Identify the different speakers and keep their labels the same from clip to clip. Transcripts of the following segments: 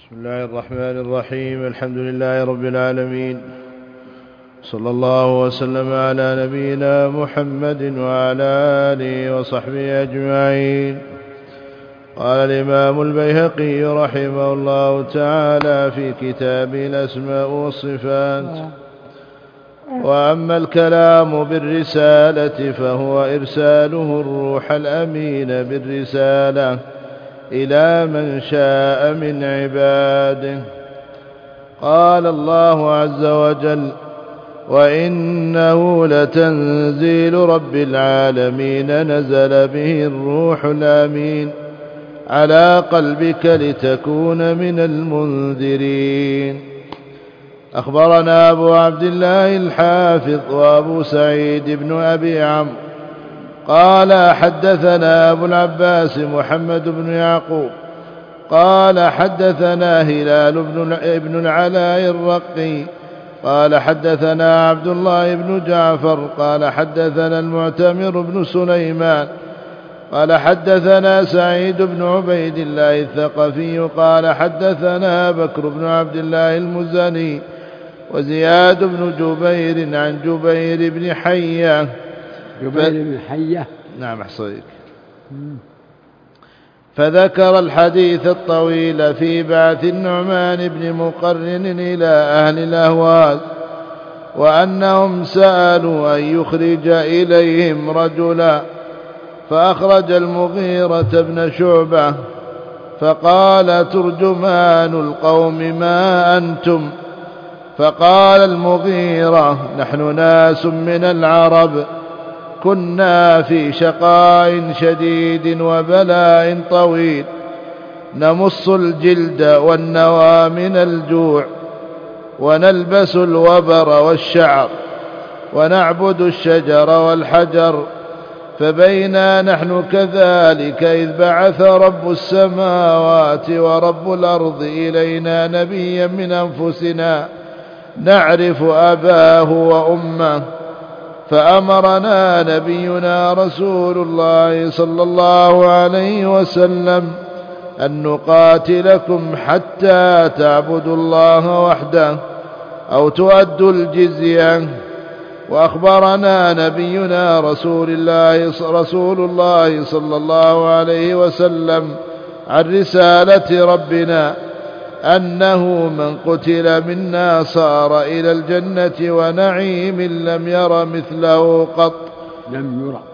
Speaker 1: بسم الله الرحمن الرحيم. الحمد لله رب العالمين، صلى الله وسلم على نبينا محمد وعلى آله وصحبه أجمعين. قال الإمام البيهقي رحمه الله تعالى في كتابه الأسماء والصفات: وأما الكلام بالرسالة فهو إرساله الروح الأمين بالرسالة إلى من شاء من عباده. قال الله عز وجل: وإنه لتنزيل رب العالمين نزل به الروح الأمين على قلبك لتكون من المنذرين. أخبرنا أبو عبد الله الحافظ وأبو سعيد بن أبي عمرو قال حدثنا أبو العباس محمد بن يعقوب قال حدثنا هلال بن العلاء الرقي قال حدثنا عبد الله بن جعفر قال حدثنا المعتمر بن سليمان قال حدثنا سعيد بن عبيد الله الثقفي قال حدثنا بكر بن عبد الله المزني وزياد بن جبير عن جبير بن حية.
Speaker 2: جبير بن حية،
Speaker 1: نعم أحصيك. فذكر الحديث الطويل في بعث النعمان بن مقرن إلى أهل الأهواز، وأنهم سألوا أن يخرج إليهم رجلا، فأخرج المغيرة بن شعبة فقال: ترجمان القوم ما أنتم؟ فقال المغيرة: نحن ناس من العرب كنا في شقاء شديد وبلاء طويل، نمص الجلد والنوى من الجوع، ونلبس الوبر والشعر، ونعبد الشجر والحجر، فبينا نحن كذلك إذ بعث رب السماوات ورب الأرض إلينا نبيا من أنفسنا نعرف أباه وأمه، فأمرنا نبينا رسول الله صلى الله عليه وسلم أن نقاتلكم حتى تعبدوا الله وحده أو تؤدوا الجزية. وأخبرنا نبينا رسول الله صلى الله عليه وسلم عن رسالة ربنا أنه من قتل منا صار إلى الجنة ونعيم لم ير مثله قط.
Speaker 2: لم يرى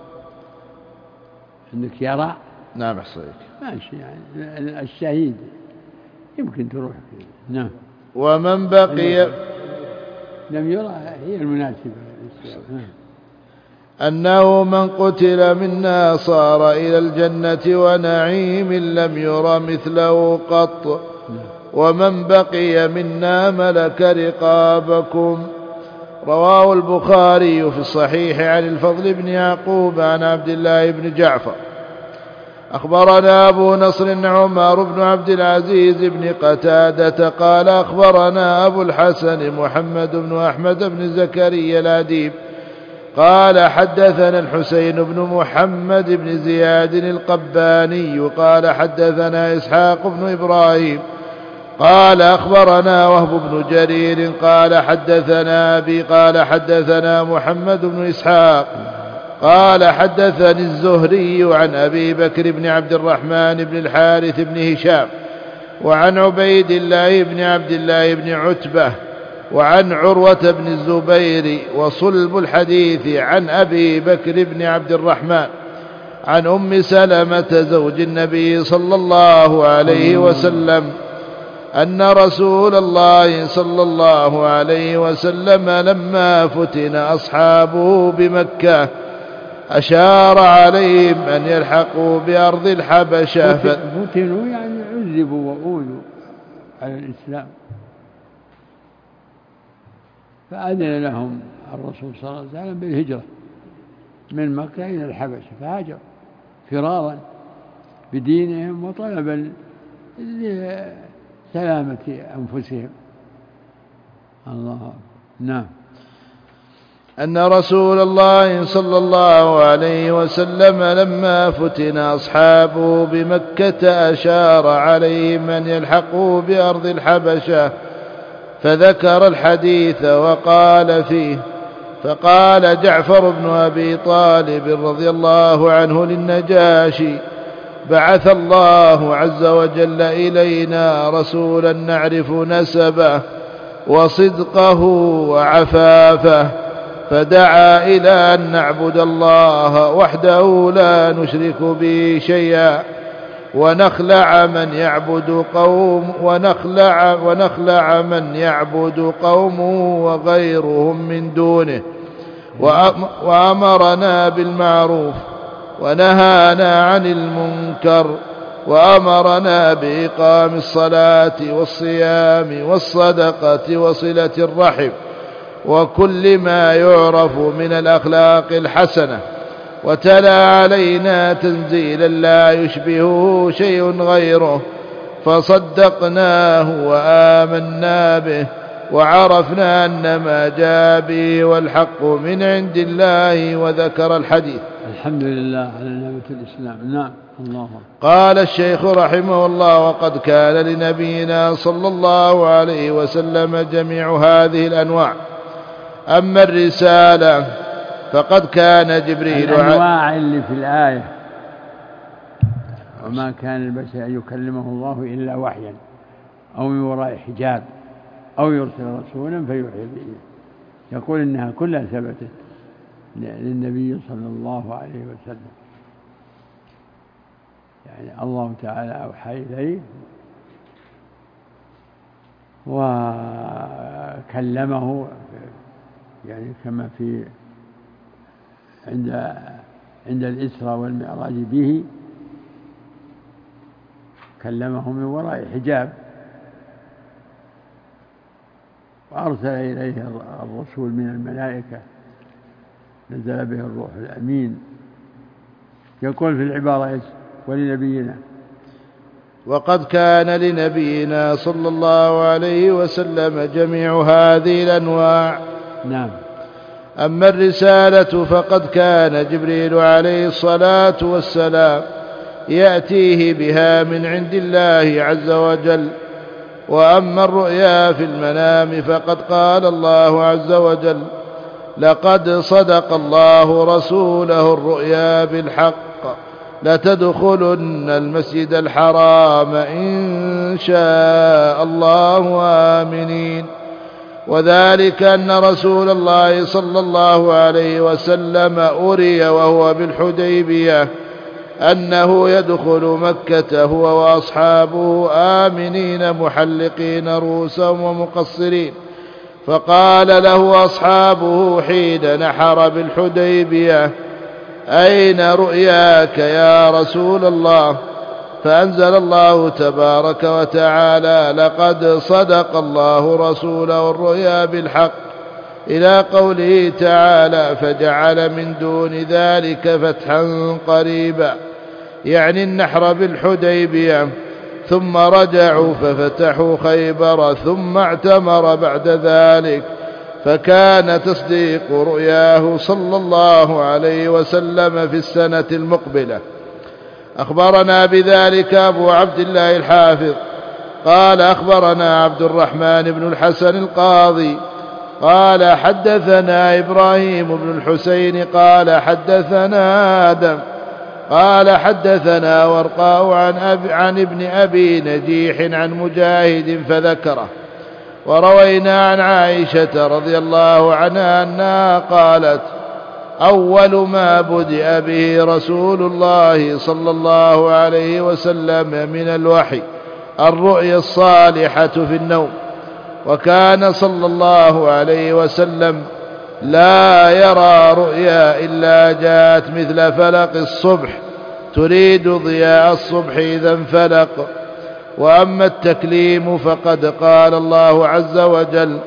Speaker 2: عندك يرى؟
Speaker 1: نعم أحصيك.
Speaker 2: ماشي، يعني الشهيد يمكن تروح فيه. نعم.
Speaker 1: ومن بقي
Speaker 2: لم يرى هي المناسبة.
Speaker 1: أنه من قتل منا صار إلى الجنة ونعيم لم ير مثله قط، ومن بقي منا ملك رقابكم. رواه البخاري في الصحيح عن الفضل بن يعقوب عن عبد الله بن جعفر. أخبرنا أبو نصر عمر بن عبد العزيز بن قتادة قال أخبرنا أبو الحسن محمد بن أحمد بن زكريا الأديب قال حدثنا الحسين بن محمد بن زياد القباني قال حدثنا إسحاق بن إبراهيم قال أخبرنا وهب بن جرير قال حدثنا أبي قال حدثنا محمد بن إسحاق قال حدثني الزهري عن أبي بكر بن عبد الرحمن بن الحارث بن هشام وعن عبيد الله بن عبد الله بن عتبة وعن عروة بن الزبير وصلب الحديث عن أبي بكر بن عبد الرحمن عن أم سلمة زوج النبي صلى الله عليه وسلم أن رسول الله صلى الله عليه وسلم لما فتن أصحابه بمكة أشار عليهم أن يلحقوا بأرض الحبشة.
Speaker 2: فتنوا يعني عذبوا وأوذوا على الإسلام، فأذن لهم الرسول صلى الله عليه وسلم بالهجرة من مكة إلى الحبشة، فهاجروا فرارا بدينهم وطلبا لسلامة أنفسهم. الله. نعم.
Speaker 1: أن رسول الله صلى الله عليه وسلم لما فتن أصحابه بمكة أشار عليهم أن يلحقوا بأرض الحبشة، فذكر الحديث وقال فيه: فقال جعفر بن أبي طالب رضي الله عنه للنجاشي: بعث الله عز وجل إلينا رسولا نعرف نسبه وصدقه وعفافه، فدعا إلى أن نعبد الله وحده لا نشرك به شيئا، ونخلع من يعبد قومه وغيرهم من دونه، وأمرنا بالمعروف ونهانا عن المنكر، وأمرنا بإقام الصلاة والصيام والصدقة وصلة الرحم وكل ما يعرف من الأخلاق الحسنة، وتلا علينا تنزيلا لا يشبهه شيء غيره، فصدقناه وآمنا به، وعرفنا أن ما جاء به والحق من عند الله، وذكر الحديث.
Speaker 2: الحمد لله على نعمة الإسلام. نعم. الله.
Speaker 1: قال الشيخ رحمه الله: وقد كان لنبينا صلى الله عليه وسلم جميع هذه الأنواع. أما الرسالة فقد كان جبريل
Speaker 2: الأنواع اللي في الآية: وما كان البشر أن يكلمه الله إلا وحيا أو من وراء حجاب أو يرسل رسولا فيوحي به، يقول إنها كلها ثبتت للنبي صلى الله عليه وسلم. يعني الله تعالى أوحى إليه وكلمه، يعني كما في عند الإسراء والمعراج به كلمه من وراء حجاب، وأرسل إليه الرسول من الملائكة نزل به الروح الأمين. يقول في العبارة: ولنبينا.
Speaker 1: وقد كان لنبينا صلى الله عليه وسلم جميع هذه الأنواع.
Speaker 2: نعم.
Speaker 1: أما الرسالة فقد كان جبريل عليه الصلاة والسلام يأتيه بها من عند الله عز وجل. وأما الرؤيا في المنام فقد قال الله عز وجل: لقد صدق الله رسوله الرؤيا بالحق لتدخلن المسجد الحرام إن شاء الله آمنين. وذلك أن رسول الله صلى الله عليه وسلم أري وهو بالحديبية أنه يدخل مكة هو وأصحابه آمنين محلقين رؤوسهم ومقصرين، فقال له أصحابه حين نحر بالحديبية: أين رؤياك يا رسول الله؟ فأنزل الله تبارك وتعالى: لقد صدق الله رسوله الرؤيا بالحق، إلى قوله تعالى: فجعل من دون ذلك فتحا قريبا، يعني النحر بالحديبية، ثم رجعوا ففتحوا خيبر، ثم اعتمر بعد ذلك، فكان تصديق رؤياه صلى الله عليه وسلم في السنة المقبلة. أخبرنا بذلك أبو عبد الله الحافظ قال: أخبرنا عبد الرحمن بن الحسن القاضي قال: حدثنا إبراهيم بن الحسين قال: حدثنا آدم قال: حدثنا ورقاء عن ابن أبي نجيح عن مجاهد فذكره. وروينا عن عائشة رضي الله عنها أنها قالت: أول ما بدأ به رسول الله صلى الله عليه وسلم من الوحي الرؤيا الصالحة في النوم، وكان صلى الله عليه وسلم لا يرى رؤيا إلا جاءت مثل فلق الصبح تريد ضياء الصبح إذا انفلق. وأما التكليم فقد قال الله عز وجل: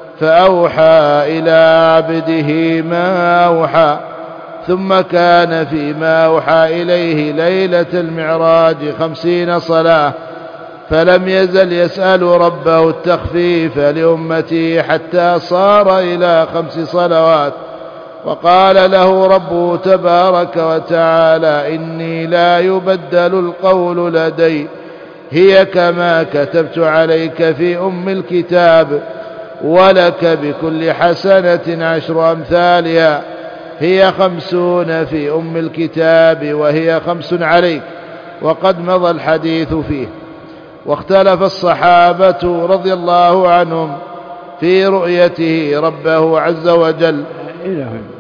Speaker 1: فأوحى إلى عبده ما أوحى. ثم كان فيما أوحى إليه ليلة المعراج 50 صلاة، فلم يزل يسأل ربه التخفيف لأمته حتى صار إلى 5 صلوات، وقال له ربه تبارك وتعالى إني لا يبدل القول لدي هي كما كتبت عليك في أم الكتاب ولك بكل حسنة 10 أمثالها هي 50 في أم الكتاب وهي 5 عليك. وقد مضى الحديث فيه. واختلف الصحابة رضي الله عنهم في رؤيته ربه عز وجل.